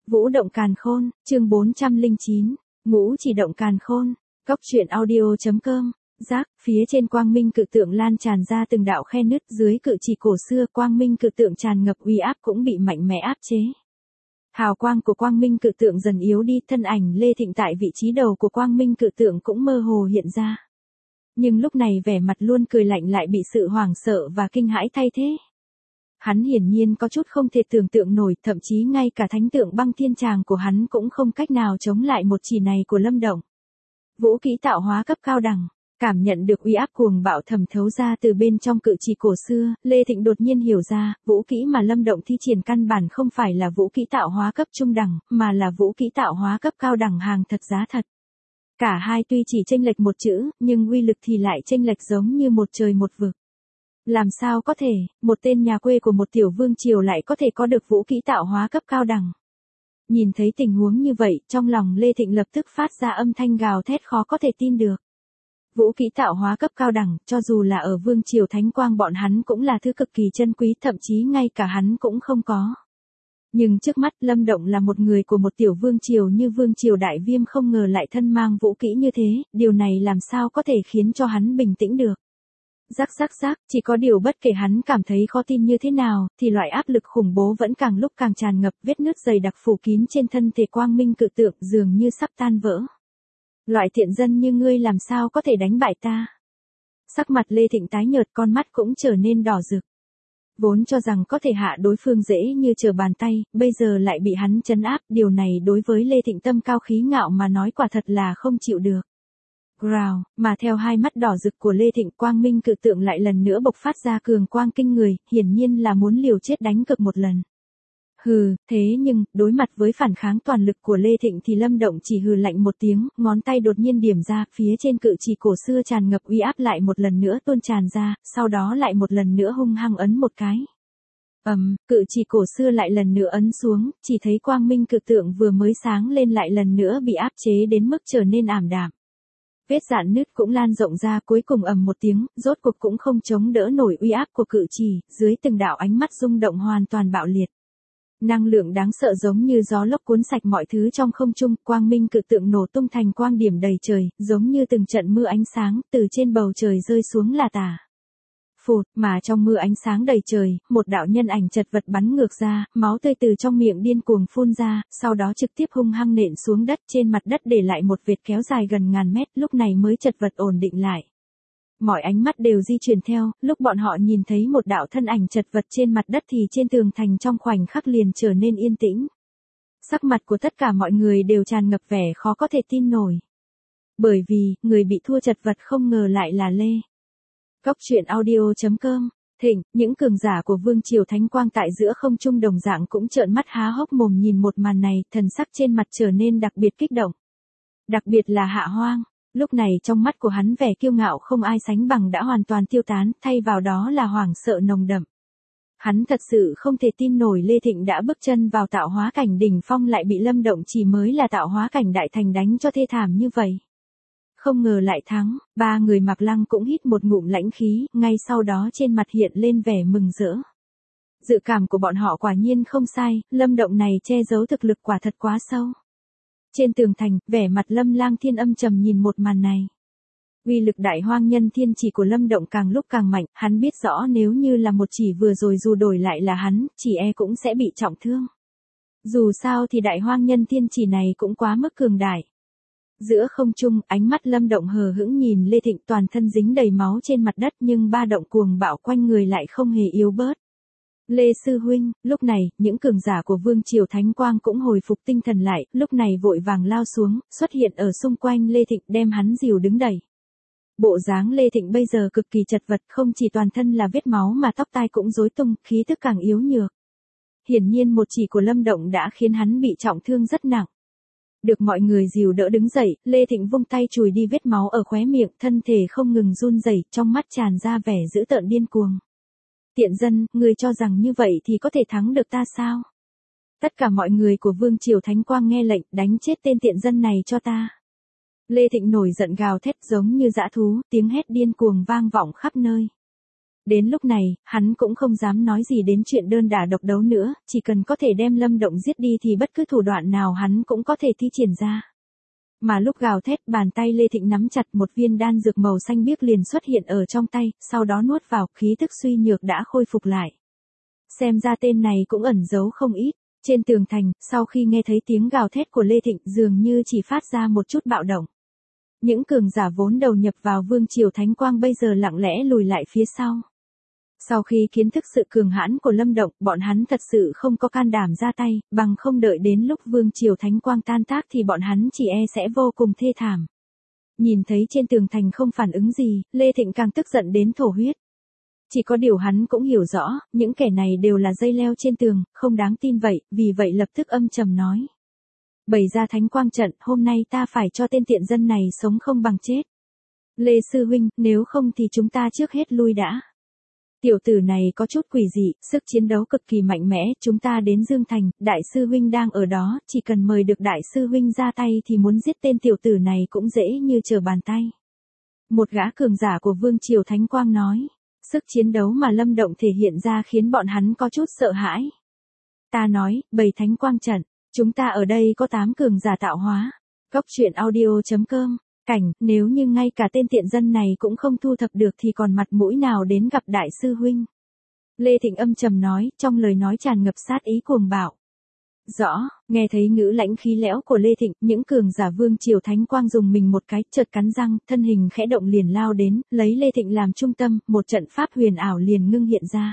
Vũ động càn khôn, chương 409, ngũ chỉ động càn khôn, Cóc truyện audio.com, giác, phía trên quang minh cự tượng lan tràn ra từng đạo khe nứt, dưới cự chỉ cổ xưa quang minh cự tượng tràn ngập uy áp cũng bị mạnh mẽ áp chế. Hào quang của quang minh cự tượng dần yếu đi, thân ảnh Lê Thịnh tại vị trí đầu của quang minh cự tượng cũng mơ hồ hiện ra. Nhưng lúc này vẻ mặt luôn cười lạnh lại bị sự hoảng sợ và kinh hãi thay thế. Hắn hiển nhiên có chút không thể tưởng tượng nổi, thậm chí ngay cả thánh tượng băng thiên tràng của hắn cũng không cách nào chống lại một chỉ này của Lâm Động. Vũ kỹ tạo hóa cấp cao đẳng, cảm nhận được uy áp cuồng bạo thẩm thấu ra từ bên trong cự chỉ cổ xưa, Lê Thịnh đột nhiên hiểu ra, vũ kỹ mà Lâm Động thi triển căn bản không phải là vũ kỹ tạo hóa cấp trung đẳng, mà là vũ kỹ tạo hóa cấp cao đẳng hàng thật giá thật. Cả hai tuy chỉ chênh lệch một chữ, nhưng uy lực thì lại chênh lệch giống như một trời một vực. Làm sao có thể, một tên nhà quê của một tiểu vương triều lại có thể có được vũ kỹ tạo hóa cấp cao đẳng. Nhìn thấy tình huống như vậy, trong lòng Lê Thịnh lập tức phát ra âm thanh gào thét khó có thể tin được. Vũ kỹ tạo hóa cấp cao đẳng, cho dù là ở vương triều thánh quang bọn hắn cũng là thứ cực kỳ chân quý, thậm chí ngay cả hắn cũng không có. Nhưng trước mắt Lâm Động là một người của một tiểu vương triều như vương triều Đại Viêm, không ngờ lại thân mang vũ kỹ như thế, điều này làm sao có thể khiến cho hắn bình tĩnh được. Rắc, chỉ có điều bất kể hắn cảm thấy khó tin như thế nào, thì loại áp lực khủng bố vẫn càng lúc càng tràn ngập, vết nứt dày đặc phủ kín trên thân thể quang minh cự tượng dường như sắp tan vỡ. Loại thiện dân như ngươi làm sao có thể đánh bại ta? Sắc mặt Lê Thịnh tái nhợt, con mắt cũng trở nên đỏ rực. Vốn cho rằng có thể hạ đối phương dễ như trở bàn tay, bây giờ lại bị hắn trấn áp, điều này đối với Lê Thịnh tâm cao khí ngạo mà nói quả thật là không chịu được. Growl, mà theo hai mắt đỏ rực của Lê Thịnh, quang minh cự tượng lại lần nữa bộc phát ra cường quang kinh người, hiển nhiên là muốn liều chết đánh cược một lần. Hừ, thế nhưng, đối mặt với phản kháng toàn lực của Lê Thịnh thì Lâm Động chỉ hừ lạnh một tiếng, ngón tay đột nhiên điểm ra, phía trên cự chỉ cổ xưa tràn ngập uy áp lại một lần nữa tuôn tràn ra, sau đó lại một lần nữa hung hăng ấn một cái. Cự chỉ cổ xưa lại lần nữa ấn xuống, chỉ thấy quang minh cự tượng vừa mới sáng lên lại lần nữa bị áp chế đến mức trở nên ảm đạm. Vết rạn nứt cũng lan rộng ra, cuối cùng một tiếng, rốt cuộc cũng không chống đỡ nổi uy áp của cự chỉ, dưới từng đạo ánh mắt rung động hoàn toàn bạo liệt. Năng lượng đáng sợ giống như gió lốc cuốn sạch mọi thứ trong không trung, quang minh cự tượng nổ tung thành quang điểm đầy trời, giống như từng trận mưa ánh sáng, từ trên bầu trời rơi xuống là tả. Phụt, mà trong mưa ánh sáng đầy trời, một đạo nhân ảnh chật vật bắn ngược ra, máu tươi từ trong miệng điên cuồng phun ra, sau đó trực tiếp hung hăng nện xuống đất, trên mặt đất để lại một vệt kéo dài gần ngàn mét, lúc này mới chật vật ổn định lại. Mọi ánh mắt đều di chuyển theo, lúc bọn họ nhìn thấy một đạo thân ảnh chật vật trên mặt đất thì trên tường thành trong khoảnh khắc liền trở nên yên tĩnh. Sắc mặt của tất cả mọi người đều tràn ngập vẻ khó có thể tin nổi. Bởi vì, người bị thua chật vật không ngờ lại là Lê. Cóc truyện audio.com, Thịnh, những cường giả của vương triều thánh quang tại giữa không trung đồng dạng cũng trợn mắt há hốc mồm nhìn một màn này, thần sắc trên mặt trở nên đặc biệt kích động. Đặc biệt là Hạ Hoang. Lúc này trong mắt của hắn vẻ kiêu ngạo không ai sánh bằng đã hoàn toàn tiêu tán, thay vào đó là hoảng sợ nồng đậm. Hắn thật sự không thể tin nổi Lê Thịnh đã bước chân vào tạo hóa cảnh đỉnh phong lại bị Lâm Động chỉ mới là tạo hóa cảnh đại thành đánh cho thê thảm như vậy. Không ngờ lại thắng, ba người Mạc Lăng cũng hít một ngụm lãnh khí, ngay sau đó trên mặt hiện lên vẻ mừng rỡ. Dự cảm của bọn họ quả nhiên không sai, Lâm Động này che giấu thực lực quả thật quá sâu. Trên tường thành, vẻ mặt Lâm Lang Thiên âm trầm nhìn một màn này. Uy lực đại hoang nhân thiên chỉ của Lâm Động càng lúc càng mạnh, hắn biết rõ nếu như là một chỉ vừa rồi dù đổi lại là hắn, chỉ cũng sẽ bị trọng thương. Dù sao thì đại hoang nhân thiên chỉ này cũng quá mức cường đại. Giữa không trung, ánh mắt Lâm Động hờ hững nhìn Lê Thịnh, toàn thân dính đầy máu trên mặt đất nhưng ba động cuồng bạo quanh người lại không hề yếu bớt. Lê sư huynh, lúc này, những cường giả của vương triều thánh quang cũng hồi phục tinh thần lại, lúc này vội vàng lao xuống, xuất hiện ở xung quanh Lê Thịnh đem hắn dìu đứng đẩy. Bộ dáng Lê Thịnh bây giờ cực kỳ chật vật, không chỉ toàn thân là vết máu mà tóc tai cũng rối tung, khí tức càng yếu nhược. Hiển nhiên một chỉ của Lâm Động đã khiến hắn bị trọng thương rất nặng. Được mọi người dìu đỡ đứng dậy, Lê Thịnh vung tay chùi đi vết máu ở khóe miệng, thân thể không ngừng run rẩy, trong mắt tràn ra vẻ dữ tợn điên cuồng. Tiện dân, ngươi cho rằng như vậy thì có thể thắng được ta sao? Tất cả mọi người của vương triều thánh quang nghe lệnh, đánh chết tên tiện dân này cho ta. Lê Thịnh nổi giận gào thét giống như dã thú, tiếng hét điên cuồng vang vọng khắp nơi. Đến lúc này, hắn cũng không dám nói gì đến chuyện đơn đả độc đấu nữa, chỉ cần có thể đem Lâm Động giết đi thì bất cứ thủ đoạn nào hắn cũng có thể thi triển ra. Mà lúc gào thét, bàn tay Lê Thịnh nắm chặt một viên đan dược màu xanh biếc liền xuất hiện ở trong tay, sau đó nuốt vào, khí tức suy nhược đã khôi phục lại. Xem ra tên này cũng ẩn giấu không ít. Trên tường thành, sau khi nghe thấy tiếng gào thét của Lê Thịnh dường như chỉ phát ra một chút bạo động. Những cường giả vốn đầu nhập vào Vương Triều Thánh Quang bây giờ lặng lẽ lùi lại phía sau. Sau khi kiến thức sự cường hãn của Lâm Động, bọn hắn thật sự không có can đảm ra tay, bằng không đợi đến lúc Vương Triều Thánh Quang tan tác thì bọn hắn chỉ e sẽ vô cùng thê thảm. Nhìn thấy trên tường thành không phản ứng gì, Lê Thịnh càng tức giận đến thổ huyết. Chỉ có điều hắn cũng hiểu rõ, những kẻ này đều là dây leo trên tường, không đáng tin vậy, vì vậy lập tức âm trầm nói. Bày ra Thánh Quang trận, hôm nay ta phải cho tên tiện dân này sống không bằng chết. Lê Sư Huynh, nếu không thì chúng ta trước hết lui đã. Tiểu tử này có chút quỷ dị, sức chiến đấu cực kỳ mạnh mẽ, chúng ta đến Dương Thành, Đại Sư Huynh đang ở đó, chỉ cần mời được Đại Sư Huynh ra tay thì muốn giết tên tiểu tử này cũng dễ như trở bàn tay. Một gã cường giả của Vương Triều Thánh Quang nói. Sức chiến đấu mà Lâm Động thể hiện ra khiến bọn hắn có chút sợ hãi. Ta nói, bày Thánh Quang trận, chúng ta ở đây có 8 cường giả tạo hóa. Góc truyện audio.com, cảnh, nếu như ngay cả tên tiện dân này cũng không thu thập được thì còn mặt mũi nào đến gặp Đại Sư Huynh. Lê Thịnh âm trầm nói, trong lời nói tràn ngập sát ý cuồng bạo. Rõ, nghe thấy ngữ lãnh khí lẽo của Lê Thịnh, những cường giả Vương Triều Thánh Quang dùng mình một cái, chợt cắn răng, thân hình khẽ động liền lao đến, lấy Lê Thịnh làm trung tâm, một trận pháp huyền ảo liền ngưng hiện ra.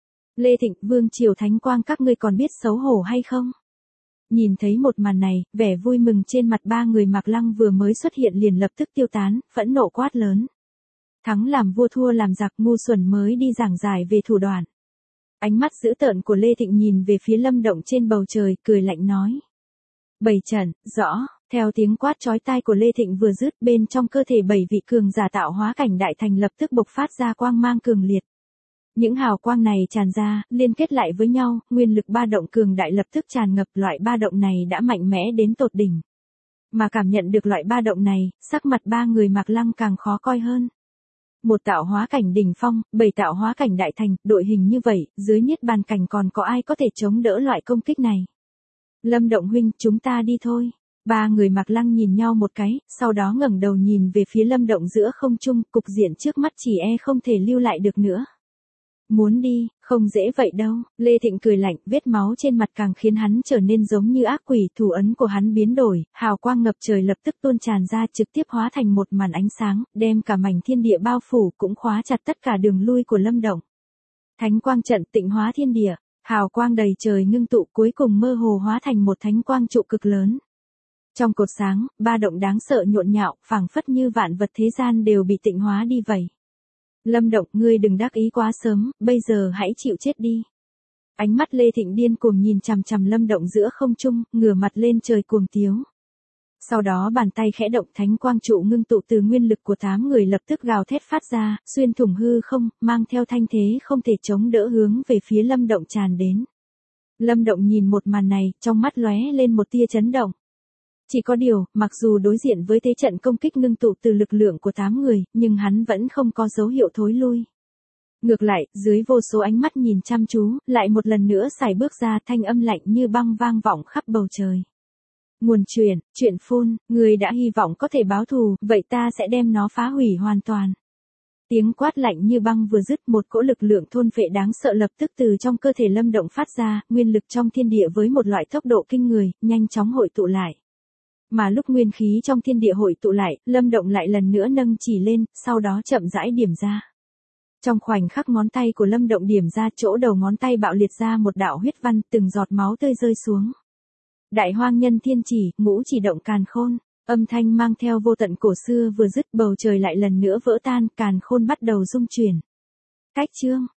Lê Thịnh, Vương Triều Thánh Quang các ngươi còn biết xấu hổ hay không? Nhìn thấy một màn này, vẻ vui mừng trên mặt ba người Mạc Lăng vừa mới xuất hiện liền lập tức tiêu tán, phẫn nộ quát lớn. Thắng làm vua thua làm giặc, ngu xuẩn mới đi giảng giải về thủ đoạn. Ánh mắt dữ tợn của Lê Thịnh nhìn về phía Lâm Động trên bầu trời, cười lạnh nói. Bày trận, rõ, theo tiếng quát chói tai của Lê Thịnh vừa dứt, bên trong cơ thể 7 vị cường giả tạo hóa cảnh đại thành lập tức bộc phát ra quang mang cường liệt. Những hào quang này tràn ra, liên kết lại với nhau, nguyên lực ba động cường đại lập tức tràn ngập, loại ba động này đã mạnh mẽ đến tột đỉnh. Mà cảm nhận được loại ba động này, sắc mặt ba người Mạc Lăng càng khó coi hơn. Một tạo hóa cảnh đỉnh phong, 7 tạo hóa cảnh đại thành, đội hình như vậy, dưới niết bàn cảnh còn có ai có thể chống đỡ loại công kích này. Lâm Động huynh, chúng ta đi thôi. Ba người Mạc Lăng nhìn nhau một cái, sau đó ngẩng đầu nhìn về phía Lâm Động giữa không trung, cục diện trước mắt chỉ e không thể lưu lại được nữa. Muốn đi, không dễ vậy đâu. Lê Thịnh cười lạnh, vết máu trên mặt càng khiến hắn trở nên giống như ác quỷ, thủ ấn của hắn biến đổi, hào quang ngập trời lập tức tuôn tràn ra, trực tiếp hóa thành một màn ánh sáng, đem cả mảnh thiên địa bao phủ, cũng khóa chặt tất cả đường lui của Lâm Động. Thánh quang trận tịnh hóa thiên địa, hào quang đầy trời ngưng tụ, cuối cùng mơ hồ hóa thành một thánh quang trụ cực lớn. Trong cột sáng, ba động đáng sợ nhộn nhạo, phảng phất như vạn vật thế gian đều bị tịnh hóa đi vậy. Lâm Động, ngươi đừng đắc ý quá sớm, bây giờ hãy chịu chết đi. Ánh mắt Lê Thịnh điên cuồng nhìn chằm chằm Lâm Động giữa không trung, ngửa mặt lên trời cuồng tiếu. Sau đó bàn tay khẽ động, thánh quang trụ ngưng tụ từ nguyên lực của 8 người lập tức gào thét phát ra, xuyên thủng hư không, mang theo thanh thế không thể chống đỡ hướng về phía Lâm Động tràn đến. Lâm Động nhìn một màn này, trong mắt lóe lên một tia chấn động. Chỉ có điều, mặc dù đối diện với thế trận công kích ngưng tụ từ lực lượng của 8 người, nhưng hắn vẫn không có dấu hiệu thối lui. Ngược lại, dưới vô số ánh mắt nhìn chăm chú, lại một lần nữa xài bước ra, thanh âm lạnh như băng vang vọng khắp bầu trời. Nguồn chuyện phun, người đã hy vọng có thể báo thù, vậy ta sẽ đem nó phá hủy hoàn toàn. Tiếng quát lạnh như băng vừa dứt, một cỗ lực lượng thôn phệ đáng sợ lập tức từ trong cơ thể Lâm Động phát ra, nguyên lực trong thiên địa với một loại tốc độ kinh người, nhanh chóng hội tụ lại. Mà lúc nguyên khí trong thiên địa hội tụ lại, Lâm Động lại lần nữa nâng chỉ lên, sau đó chậm rãi điểm ra. Trong khoảnh khắc ngón tay của Lâm Động điểm ra, chỗ đầu ngón tay bạo liệt ra một đạo huyết văn, từng giọt máu tươi rơi xuống. Đại hoang nhân thiên chỉ, ngũ chỉ động càn khôn, âm thanh mang theo vô tận cổ xưa vừa dứt, bầu trời lại lần nữa vỡ tan, càn khôn bắt đầu rung chuyển. Cách chương